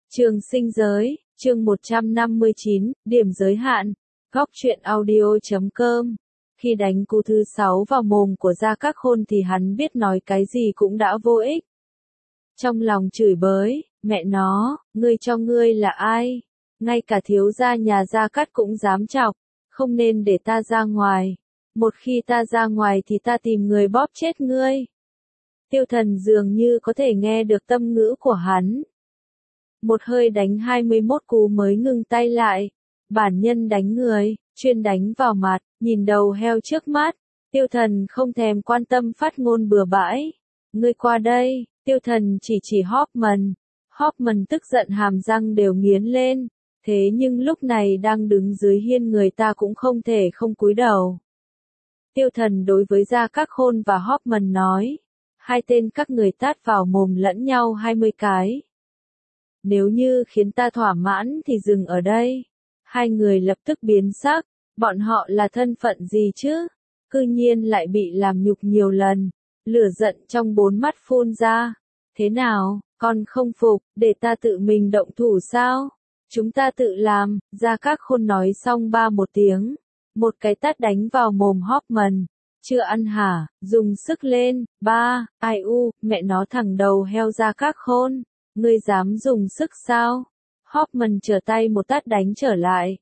Trường sinh giới, chương 159, điểm giới hạn. Góc truyện audio.com. Khi đánh cú thứ 6 vào mồm của Gia Các Khôn thì hắn biết nói cái gì cũng đã vô ích. Trong lòng chửi bới, mẹ nó, ngươi cho ngươi là ai? Ngay cả thiếu gia nhà Gia Cát cũng dám chọc, không nên để ta ra ngoài. Một khi ta ra ngoài thì ta tìm người bóp chết ngươi. Tiêu Thần dường như có thể nghe được tâm ngữ của hắn. Một hơi đánh 21 cú mới ngừng tay lại. Bản nhân đánh người, chuyên đánh vào mặt, nhìn đầu heo trước mắt. Tiêu Thần không thèm quan tâm phát ngôn bừa bãi. Ngươi qua đây, Tiêu Thần chỉ Hoffman. Hoffman tức giận hàm răng đều nghiến lên. Thế nhưng lúc này đang đứng dưới hiên người ta cũng không thể không cúi đầu. Tiêu Thần đối với Gia Các Khôn và Hoffman nói. Hai tên các người tát vào mồm lẫn nhau 20 cái. Nếu như khiến ta thỏa mãn thì dừng ở đây. Hai người lập tức biến sắc, bọn họ là thân phận gì chứ? Cư nhiên lại bị làm nhục nhiều lần. Lửa giận trong bốn mắt phun ra. Thế nào, con không phục, để ta tự mình động thủ sao? Chúng ta tự làm, Gia Các Khôn nói xong một tiếng. Một cái tát đánh vào mồm Hoffman. Chưa ăn hả, dùng sức lên, ai u, mẹ nó thằng đầu heo Gia Các Khôn. Ngươi dám dùng sức sao? Hoffman trở tay một tát đánh trở lại.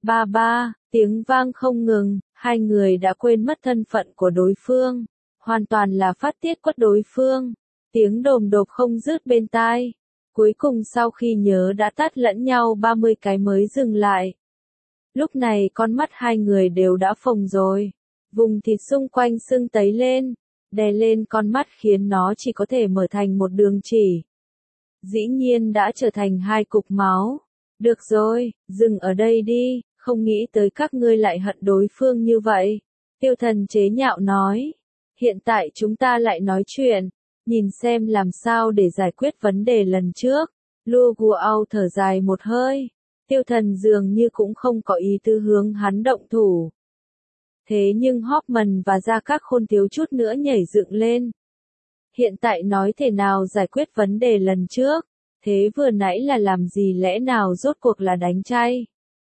Tiếng vang không ngừng, hai người đã quên mất thân phận của đối phương. Hoàn toàn là phát tiết quất đối phương. Tiếng đồm đột không dứt bên tai. Cuối cùng sau khi nhớ đã tát lẫn nhau 30 cái mới dừng lại. Lúc này con mắt hai người đều đã phồng rồi. Vùng thịt xung quanh sưng tấy lên. Đè lên con mắt khiến nó chỉ có thể mở thành một đường chỉ. Dĩ nhiên đã trở thành hai cục máu. Được rồi, dừng ở đây đi, không nghĩ tới các ngươi lại hận đối phương như vậy. Tiêu Thần chế nhạo nói. Hiện tại chúng ta lại nói chuyện, nhìn xem làm sao để giải quyết vấn đề lần trước. Lua Guao thở dài một hơi. Tiêu Thần dường như cũng không có ý tư hướng hắn động thủ. Thế nhưng Hoffman và Gia Các Khôn thiếu chút nữa nhảy dựng lên. Hiện tại nói thế nào giải quyết vấn đề lần trước, thế vừa nãy là làm gì, lẽ nào rốt cuộc là đánh chay?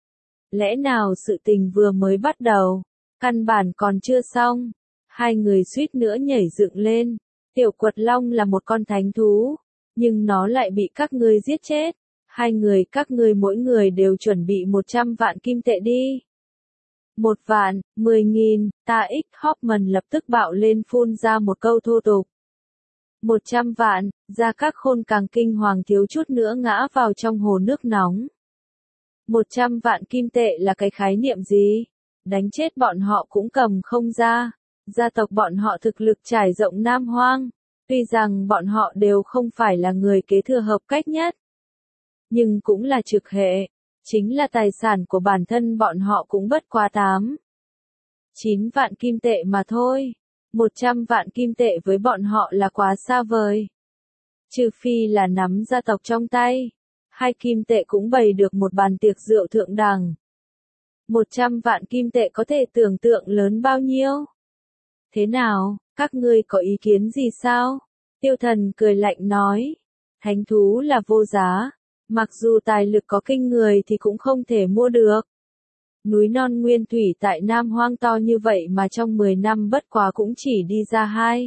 Lẽ nào sự tình vừa mới bắt đầu, căn bản còn chưa xong, hai người suýt nữa nhảy dựng lên. Tiểu Quật Long là một con thánh thú, nhưng nó lại bị các ngươi giết chết. Hai người các ngươi mỗi người đều chuẩn bị 100 vạn kim tệ đi. 1 vạn, 10.000, ta ích. Hoffman lập tức bạo lên phun ra một câu thô tục. 100 vạn, Gia Các Khôn càng kinh hoàng thiếu chút nữa ngã vào trong hồ nước nóng. 100 vạn kim tệ là cái khái niệm gì? Đánh chết bọn họ cũng cầm không ra. Gia tộc bọn họ thực lực trải rộng Nam Hoang. Tuy rằng bọn họ đều không phải là người kế thừa hợp cách nhất. Nhưng cũng là trực hệ. Chính là tài sản của bản thân bọn họ cũng bất quá 9 vạn kim tệ mà thôi. 100 vạn kim tệ với bọn họ là quá xa vời. Trừ phi là nắm gia tộc trong tay. 2 kim tệ cũng bày được một bàn tiệc rượu thượng đẳng. 100 vạn kim tệ có thể tưởng tượng lớn bao nhiêu? Thế nào, các ngươi có ý kiến gì sao? Tiêu Thần cười lạnh nói. Thánh thú là vô giá. Mặc dù tài lực có kinh người thì cũng không thể mua được. Núi non nguyên thủy tại Nam Hoang to như vậy mà trong 10 năm bất quá cũng chỉ đi ra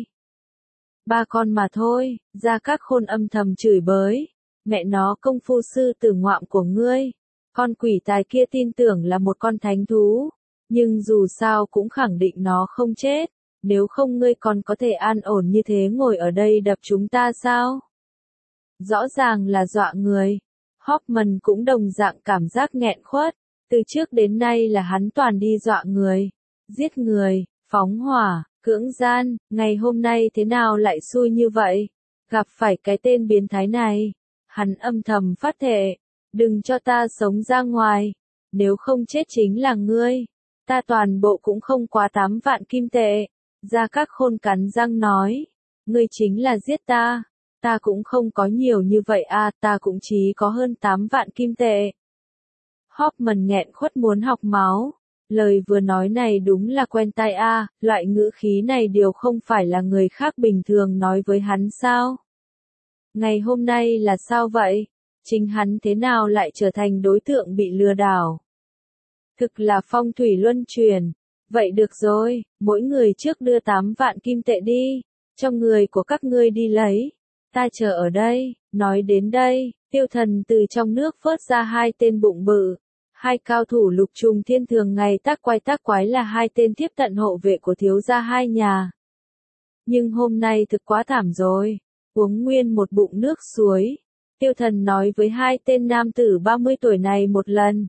2-3 con mà thôi. Gia Các Khôn âm thầm chửi bới. Mẹ nó, công phu sư tử ngoạm của ngươi. Con quỷ tài kia tin tưởng là một con thánh thú. Nhưng dù sao cũng khẳng định nó không chết. Nếu không ngươi còn có thể an ổn như thế ngồi ở đây đập chúng ta sao? Rõ ràng là dọa người. Hoffman cũng đồng dạng cảm giác nghẹn khuất. Từ trước đến nay là hắn toàn đi dọa người, giết người, phóng hỏa, cưỡng gian, ngày hôm nay thế nào lại xui như vậy? Gặp phải cái tên biến thái này, hắn âm thầm phát thệ, đừng cho ta sống ra ngoài, nếu không chết chính là ngươi. Ta toàn bộ cũng không quá 8 vạn kim tệ. Gia Các Khôn cắn răng nói, ngươi chính là giết ta. Ta cũng không có nhiều như vậy ta cũng chỉ có hơn 8 vạn kim tệ. Hoffman nghẹn khuất muốn học máu. Lời vừa nói này đúng là quen tai loại ngữ khí này điều không phải là người khác bình thường nói với hắn sao? Ngày hôm nay là sao vậy? chính hắn thế nào lại trở thành đối tượng bị lừa đảo. Thực là phong thủy luân chuyển. Vậy được rồi, mỗi người trước đưa 8 vạn kim tệ đi, cho người của các ngươi đi lấy. Ta chờ ở đây. Nói đến đây, Tiêu Thần từ trong nước vớt ra 2 tên bụng bự. 2 cao thủ Lục Trùng Thiên thường ngày tác quái là 2 tên tiếp tận hộ vệ của thiếu gia 2 nhà. Nhưng hôm nay thực quá thảm rồi, uống nguyên một bụng nước suối. Tiêu Thần nói với 2 tên nam tử 30 tuổi này một lần.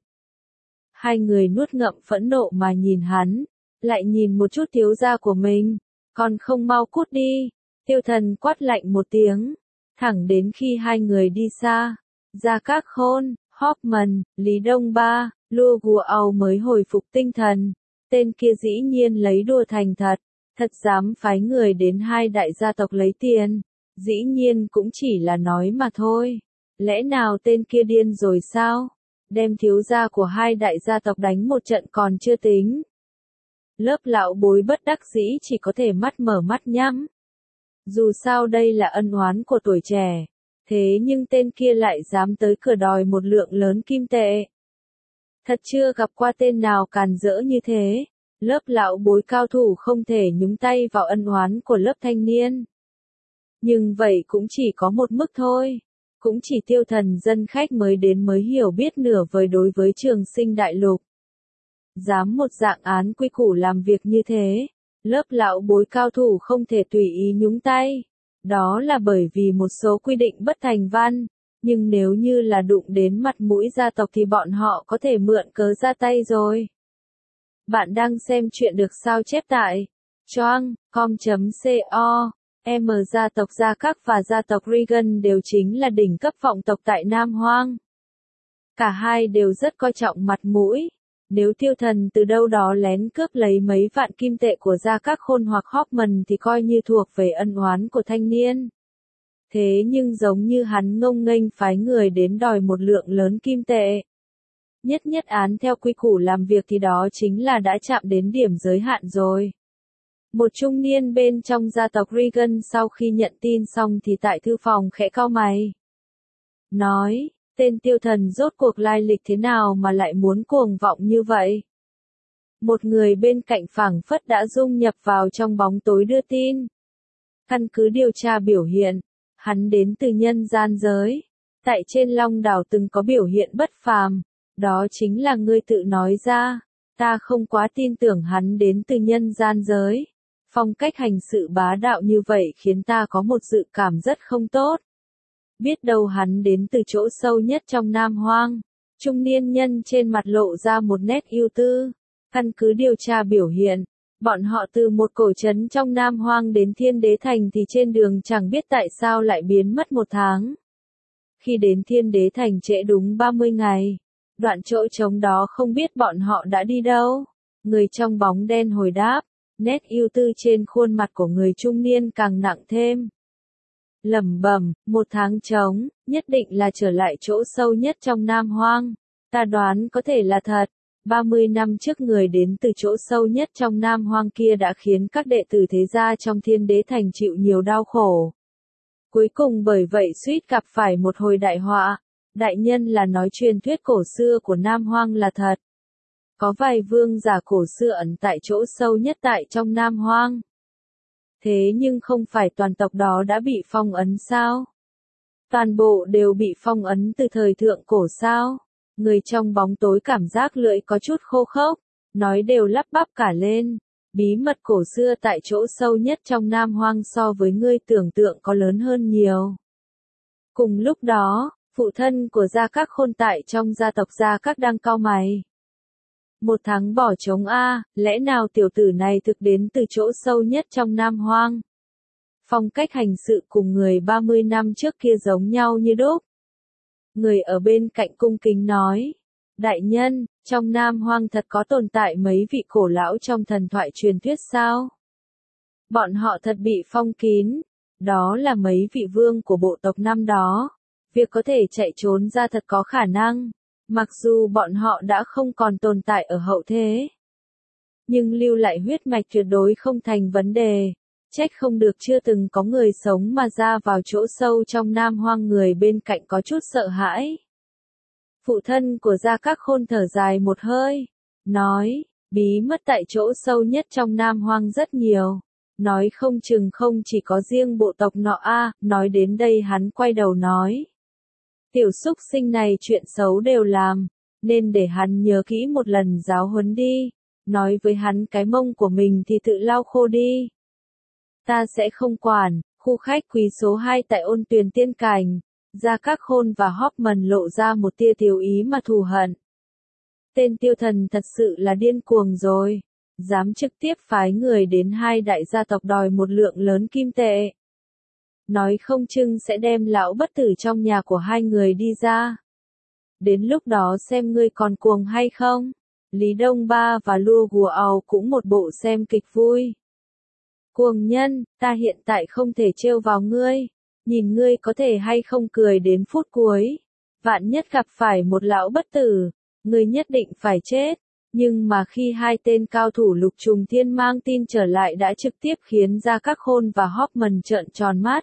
2 người nuốt ngậm phẫn nộ mà nhìn hắn, lại nhìn một chút thiếu gia của mình, còn không mau cút đi. Tiêu Thần quát lạnh một tiếng, thẳng đến khi 2 người đi xa. Gia Các Khôn, Hoffman, Lý Đông Ba, Lua Guao mới hồi phục tinh thần. Tên kia dĩ nhiên lấy đùa thành thật, thật dám phái người đến 2 đại gia tộc lấy tiền. Dĩ nhiên cũng chỉ là nói mà thôi. Lẽ nào tên kia điên rồi sao? Đem thiếu gia của 2 đại gia tộc đánh một trận còn chưa tính. Lớp lão bối bất đắc dĩ chỉ có thể mắt mở mắt nhắm. Dù sao đây là ân oán của tuổi trẻ, thế nhưng tên kia lại dám tới cửa đòi một lượng lớn kim tệ. Thật chưa gặp qua tên nào càn rỡ như thế. Lớp lão bối cao thủ không thể nhúng tay vào ân oán của lớp thanh niên. Nhưng vậy cũng chỉ có một mức thôi. Cũng chỉ Tiêu Thần dân khách mới đến mới hiểu biết nửa vời đối với Trường Sinh đại lục. Dám một dạng án quy củ làm việc như thế, lớp lão bối cao thủ không thể tùy ý nhúng tay. Đó là bởi vì một số quy định bất thành văn, nhưng nếu như là đụng đến mặt mũi gia tộc thì bọn họ có thể mượn cớ ra tay rồi. Bạn đang xem chuyện được sao chép tại choang.com.co. Gia tộc Gia Các và gia tộc Regan đều chính là đỉnh cấp vọng tộc tại Nam Hoang. Cả hai đều rất coi trọng mặt mũi. Nếu Tiêu Thần từ đâu đó lén cướp lấy mấy vạn kim tệ của Gia Các Khôn hoặc Hoffman thì coi như thuộc về ân oán của thanh niên. Thế nhưng giống như hắn ngông nghênh phái người đến đòi một lượng lớn kim tệ. Nhất án theo quy củ làm việc thì đó chính là đã chạm đến điểm giới hạn rồi. Một trung niên bên trong gia tộc Regan sau khi nhận tin xong thì tại thư phòng khẽ cau mày. Nói, tên Tiêu Thần rốt cuộc lai lịch thế nào mà lại muốn cuồng vọng như vậy? Một người bên cạnh phảng phất đã dung nhập vào trong bóng tối đưa tin. Căn cứ điều tra biểu hiện, hắn đến từ nhân gian giới. Tại trên Long Đảo từng có biểu hiện bất phàm, đó chính là ngươi tự nói ra. Ta không quá tin tưởng hắn đến từ nhân gian giới. Phong cách hành sự bá đạo như vậy khiến ta có một dự cảm rất không tốt. Biết đâu hắn đến từ chỗ sâu nhất trong Nam Hoang. Trung niên nhân trên mặt lộ ra một nét ưu tư. Căn cứ điều tra biểu hiện, bọn họ từ một cổ trấn trong Nam Hoang đến Thiên Đế Thành thì trên đường chẳng biết tại sao lại biến mất 1 tháng. Khi đến Thiên Đế Thành trễ đúng 30 ngày. Đoạn chỗ trống đó không biết bọn họ đã đi đâu. Người trong bóng đen hồi đáp. Nét ưu tư trên khuôn mặt của người trung niên càng nặng thêm. Lẩm bẩm, 1 tháng trống, nhất định là trở lại chỗ sâu nhất trong Nam Hoang. Ta đoán có thể là thật. 30 năm trước người đến từ chỗ sâu nhất trong Nam Hoang kia đã khiến các đệ tử thế gia trong Thiên Đế Thành chịu nhiều đau khổ. Cuối cùng bởi vậy suýt gặp phải một hồi đại họa. Đại nhân là nói truyền thuyết cổ xưa của Nam Hoang là thật. Có vài vương giả cổ xưa ẩn tại chỗ sâu nhất tại trong Nam Hoang. Thế nhưng không phải toàn tộc đó đã bị phong ấn sao? Toàn bộ đều bị phong ấn từ thời thượng cổ sao? Người trong bóng tối cảm giác lưỡi có chút khô khốc, nói đều lắp bắp cả lên. Bí mật cổ xưa tại chỗ sâu nhất trong Nam Hoang so với ngươi tưởng tượng có lớn hơn nhiều. Cùng lúc đó, phụ thân của Gia Các Khôn tại trong gia tộc Gia Các đang cau mày. 1 tháng bỏ trống a, lẽ nào tiểu tử này thực đến từ chỗ sâu nhất trong Nam Hoang? Phong cách hành sự cùng người 30 năm trước kia giống nhau như đúc. Người ở bên cạnh cung kính nói, đại nhân, trong Nam Hoang thật có tồn tại mấy vị cổ lão trong thần thoại truyền thuyết sao? Bọn họ thật bị phong kín, đó là mấy vị vương của bộ tộc năm đó. Việc có thể chạy trốn ra thật có khả năng. Mặc dù bọn họ đã không còn tồn tại ở hậu thế, nhưng lưu lại huyết mạch tuyệt đối không thành vấn đề. Trách không được chưa từng có người sống mà ra vào chỗ sâu trong Nam Hoang, người bên cạnh có chút sợ hãi. Phụ thân của Gia Các Khôn thở dài một hơi, nói, bí mật tại chỗ sâu nhất trong Nam Hoang rất nhiều. Nói không chừng không chỉ có riêng bộ tộc nọ a. Nói đến đây hắn quay đầu nói. Tiểu súc sinh này chuyện xấu đều làm, nên để hắn nhớ kỹ một lần giáo huấn đi. Nói với hắn cái mông của mình thì tự lau khô đi. Ta sẽ không quản. Khu khách quý số 2 tại Ôn Tuyền Tiên Cảnh, Gia Các Khôn và Hoffman lộ ra một tia tiểu ý mà thù hận. Tên Tiêu Thần thật sự là điên cuồng rồi, dám trực tiếp phái người đến 2 đại gia tộc đòi một lượng lớn kim tệ. Nói không chừng sẽ đem lão bất tử trong nhà của 2 người đi ra. Đến lúc đó xem ngươi còn cuồng hay không. Lý Đông Ba và Lua Gùa Ầu cũng một bộ xem kịch vui. Cuồng nhân, ta hiện tại không thể trêu vào ngươi, nhìn ngươi có thể hay không cười đến phút cuối. Vạn nhất gặp phải một lão bất tử, ngươi nhất định phải chết. Nhưng mà khi 2 tên cao thủ Lục Trùng Thiên mang tin trở lại đã trực tiếp khiến Gia Các Khôn và Hoffman trợn tròn mắt.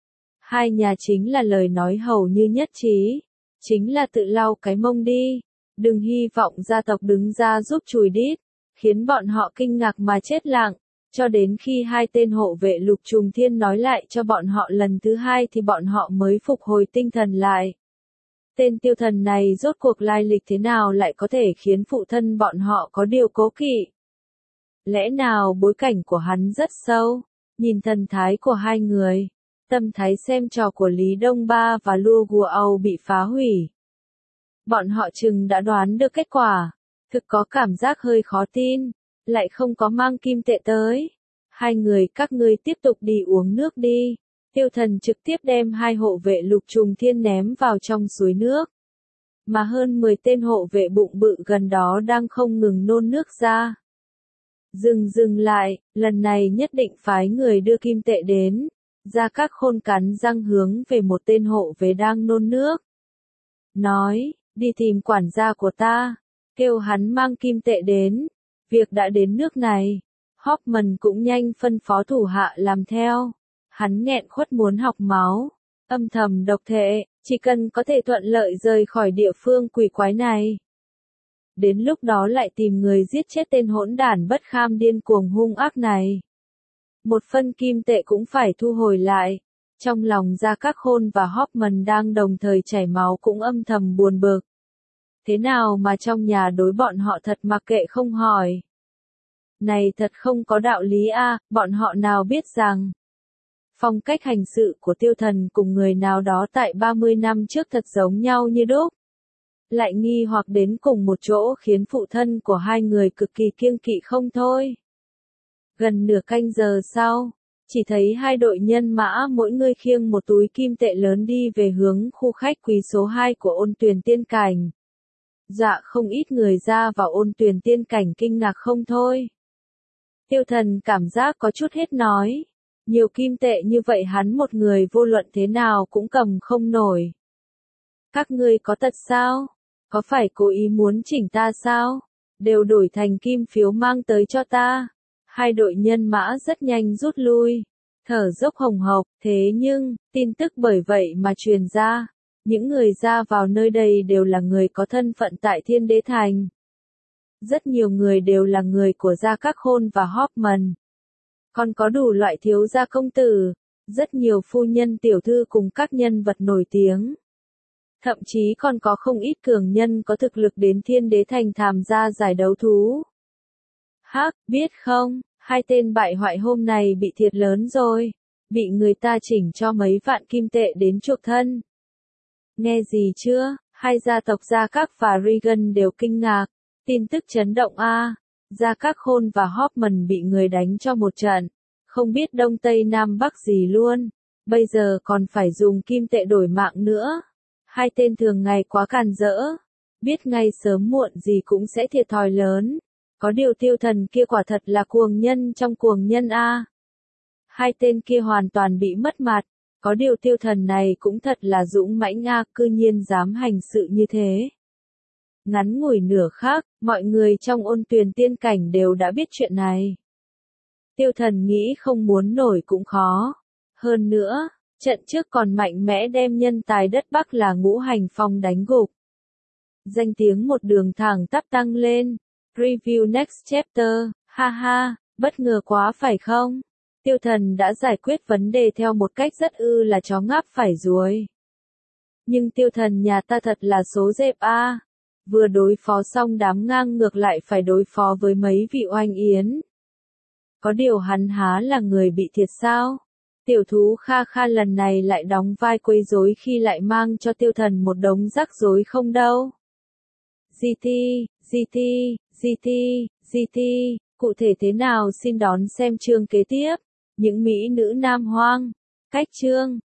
2 nhà chính là lời nói hầu như nhất trí, chính là tự lau cái mông đi, đừng hy vọng gia tộc đứng ra giúp chùi đít, khiến bọn họ kinh ngạc mà chết lặng. Cho đến khi 2 tên hộ vệ Lục Trùng Thiên nói lại cho bọn họ lần thứ 2 thì bọn họ mới phục hồi tinh thần lại. Tên Tiêu Thần này rốt cuộc lai lịch thế nào lại có thể khiến phụ thân bọn họ có điều cố kỵ? Lẽ nào bối cảnh của hắn rất sâu? Nhìn thần thái của 2 người, tâm thái xem trò của Lý Đông Ba và Lua Gùa Ầu bị phá hủy. Bọn họ chừng đã đoán được kết quả, thực có cảm giác hơi khó tin, lại không có mang kim tệ tới. 2 người các ngươi tiếp tục đi uống nước đi. Tiêu Thần trực tiếp đem 2 hộ vệ Lục Trùng Thiên ném vào trong suối nước. Mà hơn 10 tên hộ vệ bụng bự gần đó đang không ngừng nôn nước ra. Dừng lại, lần này nhất định phái người đưa kim tệ đến. Gia Các Khôn cắn răng hướng về một tên hộ vệ đang nôn nước. Nói, đi tìm quản gia của ta, kêu hắn mang kim tệ đến. Việc đã đến nước này, Hoffman cũng nhanh phân phó thủ hạ làm theo. Hắn nghẹn khuất muốn học máu, âm thầm độc thệ, chỉ cần có thể thuận lợi rời khỏi địa phương quỷ quái này. Đến lúc đó lại tìm người giết chết tên hỗn đản bất kham điên cuồng hung ác này. Một phân kim tệ cũng phải thu hồi lại. Trong lòng Gia Các Khôn và Hoffman đang đồng thời chảy máu cũng âm thầm buồn bực. Thế nào mà trong nhà đối bọn họ thật mặc kệ không hỏi. Này thật không có đạo lý a, bọn họ nào biết rằng phong cách hành sự của Tiêu Thần cùng người nào đó tại 30 năm trước thật giống nhau như đúc. Lại nghi hoặc đến cùng một chỗ khiến phụ thân của 2 người cực kỳ kiêng kỵ không thôi. Gần nửa canh giờ sau, chỉ thấy 2 đội nhân mã mỗi người khiêng một túi kim tệ lớn đi về hướng khu khách quý số 2 của Ôn Tuyền Tiên Cảnh. Dạ không ít người ra vào Ôn Tuyền Tiên Cảnh kinh ngạc không thôi. Tiêu Thần cảm giác có chút hết nói. Nhiều kim tệ như vậy hắn một người vô luận thế nào cũng cầm không nổi. Các ngươi có tật sao? Có phải cố ý muốn chỉnh ta sao? Đều đổi thành kim phiếu mang tới cho ta. 2 đội nhân mã rất nhanh rút lui. Thở dốc hồng hộc, thế nhưng, tin tức bởi vậy mà truyền ra. Những người ra vào nơi đây đều là người có thân phận tại Thiên Đế Thành. Rất nhiều người đều là người của Gia Các Khôn và Hoffman. Còn có đủ loại thiếu gia công tử, rất nhiều phu nhân tiểu thư cùng các nhân vật nổi tiếng. Thậm chí còn có không ít cường nhân có thực lực đến Thiên Đế Thành tham gia giải đấu thú. Hắc, biết không, 2 tên bại hoại hôm này bị thiệt lớn rồi, bị người ta chỉnh cho mấy vạn kim tệ đến chuộc thân. Nghe gì chưa, 2 gia tộc Gia Các và Regan đều kinh ngạc, tin tức chấn động a. Gia Các Khôn và Hoffman bị người đánh cho một trận, không biết đông tây nam bắc gì luôn, bây giờ còn phải dùng kim tệ đổi mạng nữa. 2 tên thường ngày quá càn rỡ, biết ngay sớm muộn gì cũng sẽ thiệt thòi lớn. Có điều Tiêu Thần kia quả thật là cuồng nhân trong cuồng nhân a. 2 tên kia hoàn toàn bị mất mặt, có điều Tiêu Thần này cũng thật là dũng mãnh a, cư nhiên dám hành sự như thế. Ngắn ngủi nửa khắc, mọi người trong Ôn Tuyền Tiên Cảnh đều đã biết chuyện này. Tiêu Thần nghĩ không muốn nổi cũng khó. Hơn nữa, trận trước còn mạnh mẽ đem nhân tài đất Bắc là Ngũ Hành Phong đánh gục. Danh tiếng một đường thẳng tắp tăng lên. Review next chapter, ha ha, bất ngờ quá phải không? Tiêu Thần đã giải quyết vấn đề theo một cách rất là chó ngáp phải ruồi. Nhưng Tiêu Thần nhà ta thật là số dẹp a. Vừa đối phó xong đám ngang ngược lại phải đối phó với mấy vị oanh yến. Có điều hắn há là người bị thiệt sao? Tiểu thú Kha Kha lần này lại đóng vai quấy rối khi lại mang cho Tiêu Thần một đống rắc rối không đâu. GT, cụ thể thế nào xin đón xem chương kế tiếp. Những mỹ nữ nam hoang. Cách chương.